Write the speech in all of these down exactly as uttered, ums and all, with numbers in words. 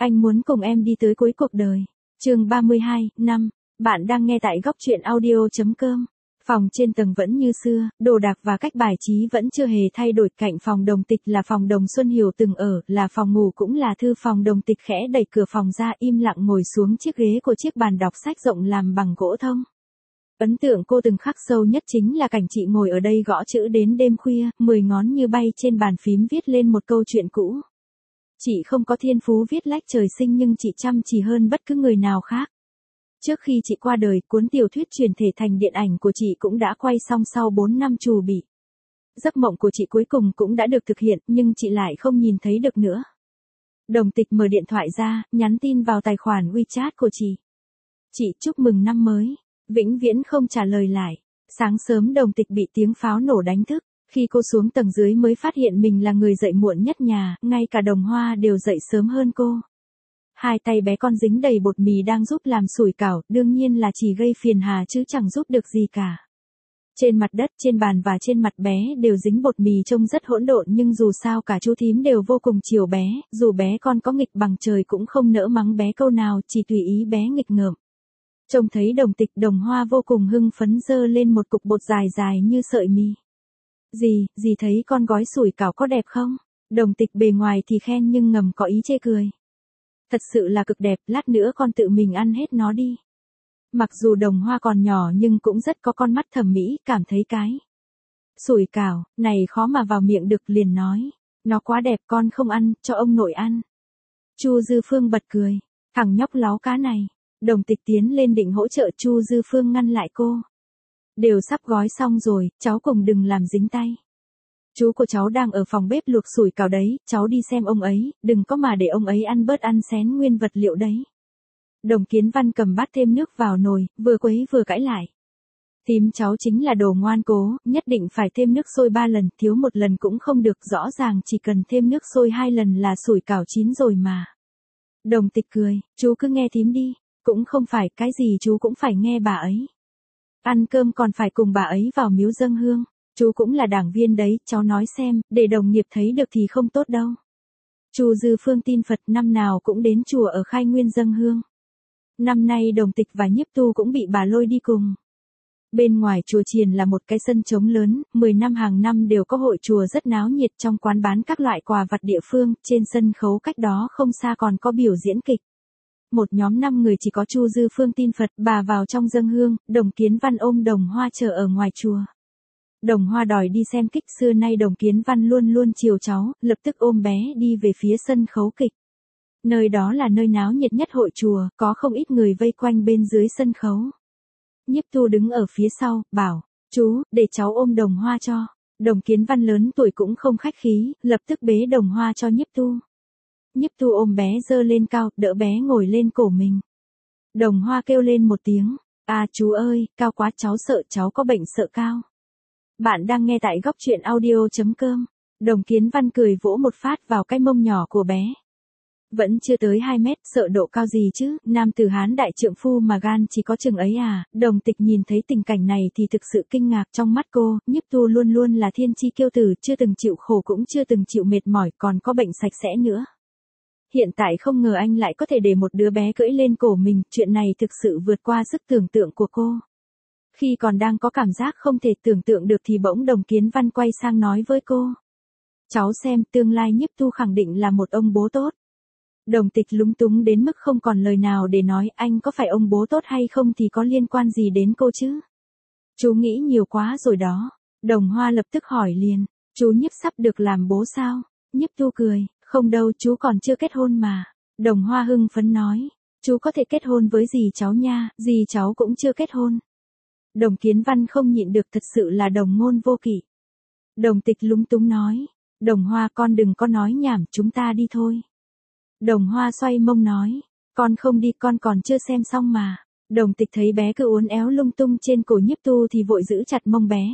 Anh muốn cùng em đi tới cuối cuộc đời. Chương ba mươi hai, năm. Bạn đang nghe tại góc truyện audio chấm com. Phòng trên tầng vẫn như xưa, đồ đạc và cách bài trí vẫn chưa hề thay đổi. Cạnh phòng Đồng Tịch là phòng Đồng Xuân Hiểu từng ở, là phòng ngủ cũng là thư phòng. Đồng Tịch khẽ đẩy cửa phòng ra, im lặng ngồi xuống chiếc ghế của chiếc bàn đọc sách rộng làm bằng gỗ thông. Ấn tượng cô từng khắc sâu nhất chính là cảnh chị ngồi ở đây gõ chữ đến đêm khuya, mười ngón như bay trên bàn phím viết lên một câu chuyện cũ. Chị không có thiên phú viết lách trời sinh nhưng chị chăm chỉ hơn bất cứ người nào khác. Trước khi chị qua đời, cuốn tiểu thuyết chuyển thể thành điện ảnh của chị cũng đã quay xong sau bốn năm trù bị. Giấc mộng của chị cuối cùng cũng đã được thực hiện, nhưng chị lại không nhìn thấy được nữa. Đồng Tịch mở điện thoại ra, nhắn tin vào tài khoản WeChat của chị. Chị chúc mừng năm mới. Vĩnh viễn không trả lời lại. Sáng sớm Đồng Tịch bị tiếng pháo nổ đánh thức. Khi cô xuống tầng dưới mới phát hiện mình là người dậy muộn nhất nhà, ngay cả Đồng Hoa đều dậy sớm hơn cô. Hai tay bé con dính đầy bột mì đang giúp làm sủi cảo, đương nhiên là chỉ gây phiền hà chứ chẳng giúp được gì cả. Trên mặt đất, trên bàn và trên mặt bé đều dính bột mì trông rất hỗn độn, nhưng dù sao cả chú thím đều vô cùng chiều bé, dù bé con có nghịch bằng trời cũng không nỡ mắng bé câu nào, chỉ tùy ý bé nghịch ngợm. Trông thấy Đồng Tịch, Đồng Hoa vô cùng hưng phấn giơ lên một cục bột dài dài như sợi mì. Dì, dì thấy con gói sủi cảo có đẹp không? Đồng Tịch bề ngoài thì khen nhưng ngầm có ý chê cười. Thật sự là cực đẹp, lát nữa con tự mình ăn hết nó đi. Mặc dù Đồng Hoa còn nhỏ nhưng cũng rất có con mắt thẩm mỹ, cảm thấy cái sủi cảo này khó mà vào miệng được, liền nói. Nó quá đẹp, con không ăn, cho ông nội ăn. Chu Dư Phương bật cười. Thằng nhóc láo cá này. Đồng Tịch tiến lên định hỗ trợ, Chu Dư Phương ngăn lại cô. Đều sắp gói xong rồi, cháu cùng đừng làm dính tay. Chú của cháu đang ở phòng bếp luộc sủi cảo đấy, cháu đi xem ông ấy, đừng có mà để ông ấy ăn bớt ăn xén nguyên vật liệu đấy. Đồng Kiến Văn cầm bát thêm nước vào nồi, vừa quấy vừa cãi lại. Tím cháu chính là đồ ngoan cố, nhất định phải thêm nước sôi ba lần, thiếu một lần cũng không được, rõ ràng chỉ cần thêm nước sôi hai lần là sủi cảo chín rồi mà. Đồng Tịch cười, chú cứ nghe thím đi, cũng không phải, cái gì chú cũng phải nghe bà ấy. Ăn cơm còn phải cùng bà ấy vào miếu dâng hương. Chú cũng là đảng viên đấy, cháu nói xem, để đồng nghiệp thấy được thì không tốt đâu. Chu Dư Phương tin Phật, năm nào cũng đến chùa ở Khai Nguyên dâng hương. Năm nay Đồng Tịch và Nhiếp Tu cũng bị bà lôi đi cùng. Bên ngoài chùa chiền là một cái sân trống lớn, mười năm hàng năm đều có hội chùa rất náo nhiệt, trong quán bán các loại quà vặt địa phương, trên sân khấu cách đó không xa còn có biểu diễn kịch. Một nhóm năm người chỉ có Chu Dư Phương tin Phật, bà vào trong dâng hương, Đồng Kiến Văn ôm Đồng Hoa chờ ở ngoài chùa. Đồng Hoa đòi đi xem kịch, xưa nay Đồng Kiến Văn luôn luôn chiều cháu, lập tức ôm bé đi về phía sân khấu kịch. Nơi đó là nơi náo nhiệt nhất hội chùa, có không ít người vây quanh bên dưới sân khấu. Nhiếp Tu đứng ở phía sau, bảo, chú, để cháu ôm Đồng Hoa cho. Đồng Kiến Văn lớn tuổi cũng không khách khí, lập tức bế Đồng Hoa cho Nhiếp Tu. Nhiếp Tu ôm bé giơ lên cao, đỡ bé ngồi lên cổ mình. Đồng Hoa kêu lên một tiếng, à chú ơi, cao quá, cháu sợ, cháu có bệnh sợ cao. Bạn đang nghe tại góc truyện audio chấm com. Đồng Kiến Văn cười vỗ một phát vào cái mông nhỏ của bé. Vẫn chưa tới hai mét, sợ độ cao gì chứ, nam tử Hán đại trượng phu mà gan chỉ có chừng ấy à. Đồng Tịch nhìn thấy tình cảnh này thì thực sự kinh ngạc, trong mắt cô, Nhiếp Tu luôn luôn là thiên chi kiêu tử, chưa từng chịu khổ cũng chưa từng chịu mệt mỏi, còn có bệnh sạch sẽ nữa. Hiện tại không ngờ anh lại có thể để một đứa bé cưỡi lên cổ mình, chuyện này thực sự vượt qua sức tưởng tượng của cô. Khi còn đang có cảm giác không thể tưởng tượng được thì bỗng Đồng Kiến Văn quay sang nói với cô. Cháu xem, tương lai Nhiếp Tu khẳng định là một ông bố tốt. Đồng Tịch lúng túng đến mức không còn lời nào để nói, anh có phải ông bố tốt hay không thì có liên quan gì đến cô chứ? Chú nghĩ nhiều quá rồi đó. Đồng Hoa lập tức hỏi liền, chú Nhiếp sắp được làm bố sao? Nhiếp Tu cười, không đâu, chú còn chưa kết hôn mà. Đồng Hoa hưng phấn nói, chú có thể kết hôn với dì cháu nha, dì cháu cũng chưa kết hôn. Đồng Kiến Văn không nhịn được, thật sự là đồng ngôn vô kỷ. Đồng Tịch lúng túng nói, Đồng Hoa con đừng có nói nhảm, chúng ta đi thôi. Đồng Hoa xoay mông nói, con không đi, con còn chưa xem xong mà. Đồng Tịch thấy bé cứ uốn éo lung tung trên cổ Nhiếp Tu thì vội giữ chặt mông bé.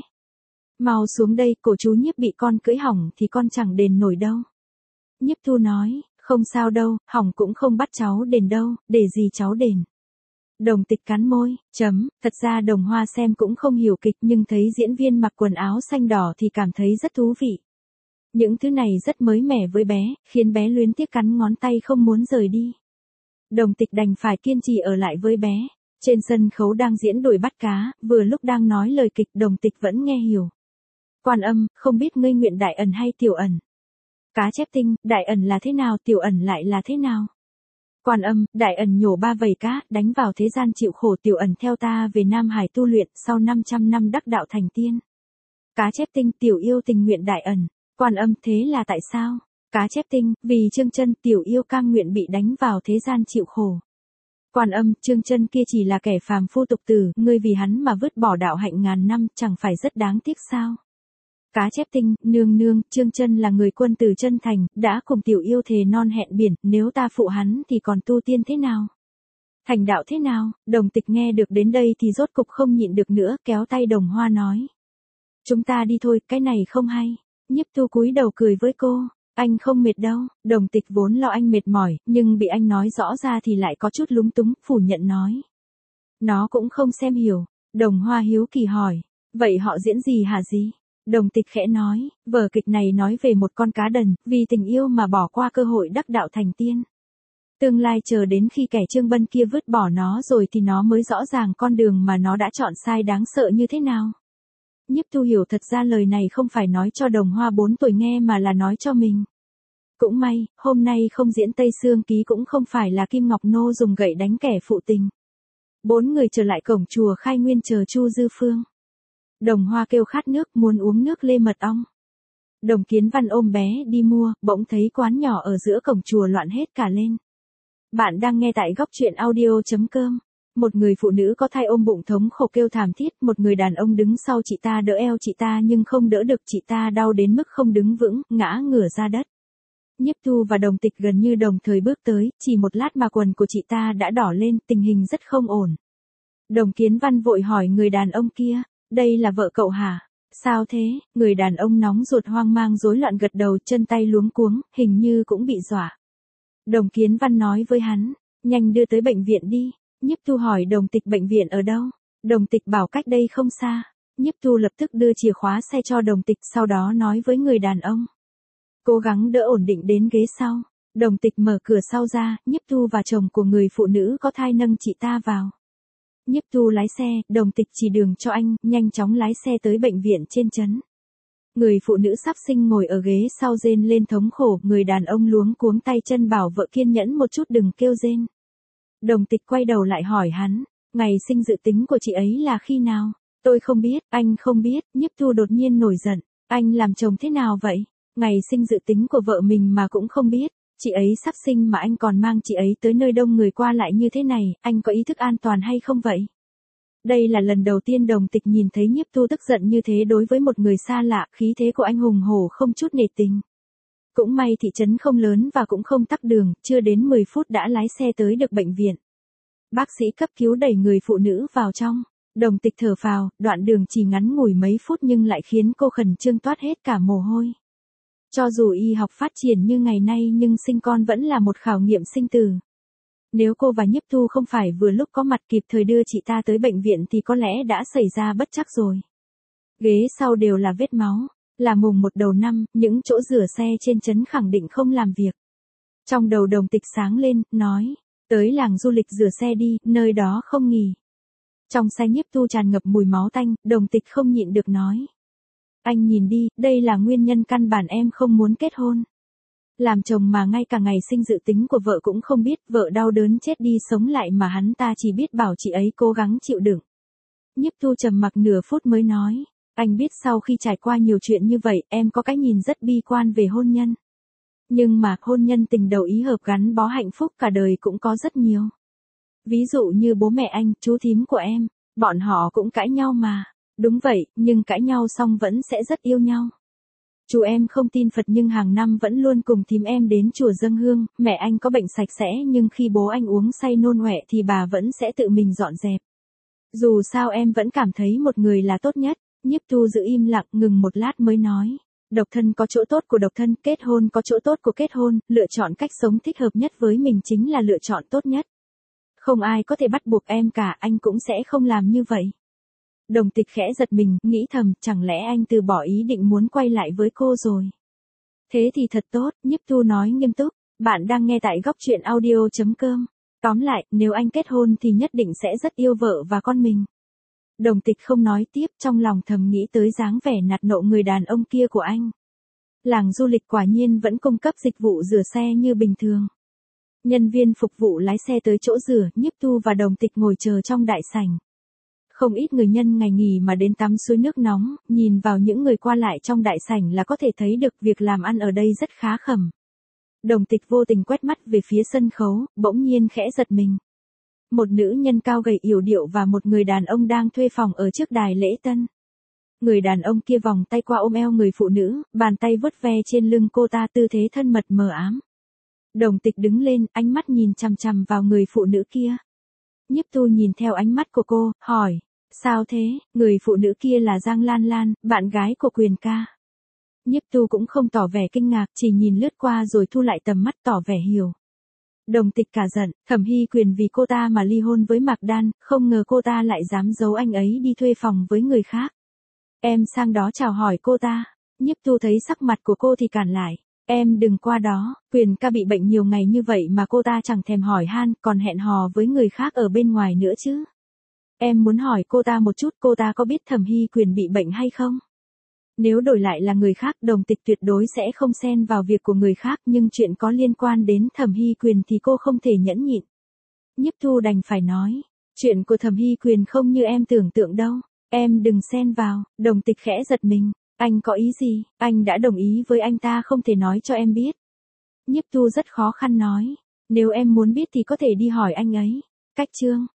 Mau xuống đây, cổ chú Nhiếp bị con cưỡi hỏng thì con chẳng đền nổi đâu. Nhiếp Tu nói, không sao đâu, hỏng cũng không bắt cháu đền đâu, để gì cháu đền. Đồng Tịch cắn môi, chấm, thật ra Đồng Hoa xem cũng không hiểu kịch nhưng thấy diễn viên mặc quần áo xanh đỏ thì cảm thấy rất thú vị. Những thứ này rất mới mẻ với bé, khiến bé luyến tiếc cắn ngón tay không muốn rời đi. Đồng Tịch đành phải kiên trì ở lại với bé. Trên sân khấu đang diễn đuổi bắt cá, vừa lúc đang nói lời kịch Đồng Tịch vẫn nghe hiểu. Quan Âm, không biết ngươi nguyện đại ẩn hay tiểu ẩn? Cá Chép Tinh, đại ẩn là thế nào, tiểu ẩn lại là thế nào? Quan Âm, đại ẩn nhổ ba vầy cá, đánh vào thế gian chịu khổ, tiểu ẩn theo ta về Nam Hải tu luyện, sau năm trăm năm đắc đạo thành tiên. Cá Chép Tinh, tiểu yêu tình nguyện đại ẩn. Quan Âm, thế là tại sao? Cá Chép Tinh, vì Trương Chân, tiểu yêu cam nguyện bị đánh vào thế gian chịu khổ. Quan Âm, Trương Chân kia chỉ là kẻ phàm phu tục tử, ngươi vì hắn mà vứt bỏ đạo hạnh ngàn năm, chẳng phải rất đáng tiếc sao? Cá Chép Tinh, nương nương, Trương Chân là người quân tử chân thành, đã cùng tiểu yêu thề non hẹn biển, nếu ta phụ hắn thì còn tu tiên thế nào? Thành đạo thế nào? Đồng Tịch nghe được đến đây thì rốt cục không nhịn được nữa, kéo tay Đồng Hoa nói. Chúng ta đi thôi, cái này không hay. Nhiếp Tu cúi đầu cười với cô. Anh không mệt đâu. Đồng Tịch vốn lo anh mệt mỏi, nhưng bị anh nói rõ ra thì lại có chút lúng túng, phủ nhận nói. Nó cũng không xem hiểu. Đồng Hoa hiếu kỳ hỏi. Vậy họ diễn gì hả gì? Đồng Tịch khẽ nói, vở kịch này nói về một con cá đần, vì tình yêu mà bỏ qua cơ hội đắc đạo thành tiên. Tương lai chờ đến khi kẻ Trương Bân kia vứt bỏ nó rồi thì nó mới rõ ràng con đường mà nó đã chọn sai đáng sợ như thế nào. Nhiếp Tu hiểu thật ra lời này không phải nói cho Đồng Hoa bốn tuổi nghe mà là nói cho mình. Cũng may, hôm nay không diễn Tây Sương Ký cũng không phải là Kim Ngọc Nô dùng gậy đánh kẻ phụ tình. Bốn người trở lại cổng chùa Khai Nguyên chờ Chu Dư Phương. Đồng Hoa kêu khát nước, muốn uống nước lê mật ong. Đồng Kiến Văn ôm bé đi mua, bỗng thấy quán nhỏ ở giữa cổng chùa loạn hết cả lên. Bạn đang nghe tại góc truyện audio.com. Một người phụ nữ có thai ôm bụng thống khổ kêu thảm thiết, một người đàn ông đứng sau chị ta đỡ eo chị ta nhưng không đỡ được, chị ta đau đến mức không đứng vững, ngã ngửa ra đất. Nhiếp Tu và Đồng Tịch gần như đồng thời bước tới, chỉ một lát mà quần của chị ta đã đỏ lên, tình hình rất không ổn. Đồng Kiến Văn vội hỏi người đàn ông kia, đây là vợ cậu hả? Sao thế? Người đàn ông nóng ruột hoang mang rối loạn gật đầu, chân tay luống cuống, hình như cũng bị dọa. Đồng Kiến Văn nói với hắn, nhanh đưa tới bệnh viện đi. Nhiếp Tu hỏi Đồng Tịch bệnh viện ở đâu? Đồng Tịch bảo cách đây không xa. Nhiếp Tu lập tức đưa chìa khóa xe cho Đồng Tịch, sau đó nói với người đàn ông. Cố gắng đỡ ổn định đến ghế sau. Đồng Tịch mở cửa sau ra, Nhiếp Tu và chồng của người phụ nữ có thai nâng chị ta vào. Nhiếp Tu lái xe, Đồng Tịch chỉ đường cho anh, nhanh chóng lái xe tới bệnh viện trên trấn. Người phụ nữ sắp sinh ngồi ở ghế sau rên lên thống khổ, người đàn ông luống cuống tay chân bảo vợ kiên nhẫn một chút đừng kêu rên. Đồng Tịch quay đầu lại hỏi hắn, ngày sinh dự tính của chị ấy là khi nào? Tôi không biết, anh không biết. Nhiếp Tu đột nhiên nổi giận, anh làm chồng thế nào vậy? Ngày sinh dự tính của vợ mình mà cũng không biết. Chị ấy sắp sinh mà anh còn mang chị ấy tới nơi đông người qua lại như thế này, anh có ý thức an toàn hay không vậy? Đây là lần đầu tiên Đồng Tịch nhìn thấy Nhiếp Tu tức giận như thế đối với một người xa lạ, khí thế của anh hùng hổ không chút nể tình. Cũng may thị trấn không lớn và cũng không tắc đường, chưa đến mười phút đã lái xe tới được bệnh viện. Bác sĩ cấp cứu đẩy người phụ nữ vào trong. Đồng Tịch thở phào, đoạn đường chỉ ngắn ngủi mấy phút nhưng lại khiến cô khẩn trương toát hết cả mồ hôi. Cho dù y học phát triển như ngày nay nhưng sinh con vẫn là một khảo nghiệm sinh tử. Nếu cô và Nhiếp Tu không phải vừa lúc có mặt kịp thời đưa chị ta tới bệnh viện thì có lẽ đã xảy ra bất trắc rồi. Ghế sau đều là vết máu. Là mùng một đầu năm, những chỗ rửa xe trên trấn khẳng định không làm việc. Trong đầu Đồng Tịch sáng lên, nói, tới làng du lịch rửa xe đi, nơi đó không nghỉ. Trong xe Nhiếp Tu tràn ngập mùi máu tanh, Đồng Tịch không nhịn được nói. Anh nhìn đi, đây là nguyên nhân căn bản em không muốn kết hôn. Làm chồng mà ngay cả ngày sinh dự tính của vợ cũng không biết, vợ đau đớn chết đi sống lại mà hắn ta chỉ biết bảo chị ấy cố gắng chịu đựng. Nhiếp Tu trầm mặc nửa phút mới nói. Anh biết sau khi trải qua nhiều chuyện như vậy, em có cái nhìn rất bi quan về hôn nhân. Nhưng mà, hôn nhân tình đầu ý hợp gắn bó hạnh phúc cả đời cũng có rất nhiều. Ví dụ như bố mẹ anh, chú thím của em, bọn họ cũng cãi nhau mà. Đúng vậy, nhưng cãi nhau xong vẫn sẽ rất yêu nhau. Chú em không tin Phật nhưng hàng năm vẫn luôn cùng thím em đến chùa dâng hương, mẹ anh có bệnh sạch sẽ nhưng khi bố anh uống say nôn ọe thì bà vẫn sẽ tự mình dọn dẹp. Dù sao em vẫn cảm thấy một người là tốt nhất. Nhiếp Tu giữ im lặng ngừng một lát mới nói. Độc thân có chỗ tốt của độc thân, kết hôn có chỗ tốt của kết hôn, lựa chọn cách sống thích hợp nhất với mình chính là lựa chọn tốt nhất. Không ai có thể bắt buộc em cả, anh cũng sẽ không làm như vậy. Đồng Tịch khẽ giật mình, nghĩ thầm, chẳng lẽ anh từ bỏ ý định muốn quay lại với cô rồi. Thế thì thật tốt, Nhiếp Thu nói nghiêm túc. Bạn đang nghe tại góc chuyện audio chấm com. Tóm lại, nếu anh kết hôn thì nhất định sẽ rất yêu vợ và con mình. Đồng Tịch không nói tiếp, trong lòng thầm nghĩ tới dáng vẻ nạt nộ người đàn ông kia của anh. Làng du lịch quả nhiên vẫn cung cấp dịch vụ rửa xe như bình thường. Nhân viên phục vụ lái xe tới chỗ rửa, Nhiếp Thu và Đồng Tịch ngồi chờ trong đại sảnh. Không ít người nhân ngày nghỉ mà đến tắm suối nước nóng, nhìn vào những người qua lại trong đại sảnh là có thể thấy được việc làm ăn ở đây rất khá khẩm. Đồng Tịch vô tình quét mắt về phía sân khấu, bỗng nhiên khẽ giật mình. Một nữ nhân cao gầy yểu điệu và một người đàn ông đang thuê phòng ở trước đài lễ tân. Người đàn ông kia vòng tay qua ôm eo người phụ nữ, bàn tay vuốt ve trên lưng cô ta tư thế thân mật mờ ám. Đồng Tịch đứng lên, ánh mắt nhìn chằm chằm vào người phụ nữ kia. Nhiếp Thu nhìn theo ánh mắt của cô, hỏi, sao thế? Người phụ nữ kia là Giang Lan Lan, bạn gái của Quyền ca. Nhiếp Thu cũng không tỏ vẻ kinh ngạc, chỉ nhìn lướt qua rồi thu lại tầm mắt tỏ vẻ hiểu. Đồng Tịch cả giận, Thẩm Hy Quyền vì cô ta mà ly hôn với Mạc Đan, không ngờ cô ta lại dám giấu anh ấy đi thuê phòng với người khác. Em sang đó chào hỏi cô ta. Nhiếp Thu thấy sắc mặt của cô thì cản lại. Em đừng qua đó, Quyền ca bị bệnh nhiều ngày như vậy mà cô ta chẳng thèm hỏi han, còn hẹn hò với người khác ở bên ngoài nữa chứ. Em muốn hỏi cô ta một chút, cô ta có biết Thẩm Hy Quyền bị bệnh hay không? Nếu đổi lại là người khác, Đồng Tịch tuyệt đối sẽ không xen vào việc của người khác, nhưng chuyện có liên quan đến Thẩm Hy Quyền thì cô không thể nhẫn nhịn. Nhiếp Thu đành phải nói, chuyện của Thẩm Hy Quyền không như em tưởng tượng đâu, em đừng xen vào. Đồng Tịch khẽ giật mình, anh có ý gì? Anh đã đồng ý với anh ta không thể nói cho em biết. Nhiếp Thu rất khó khăn nói, nếu em muốn biết thì có thể đi hỏi anh ấy. Cách chương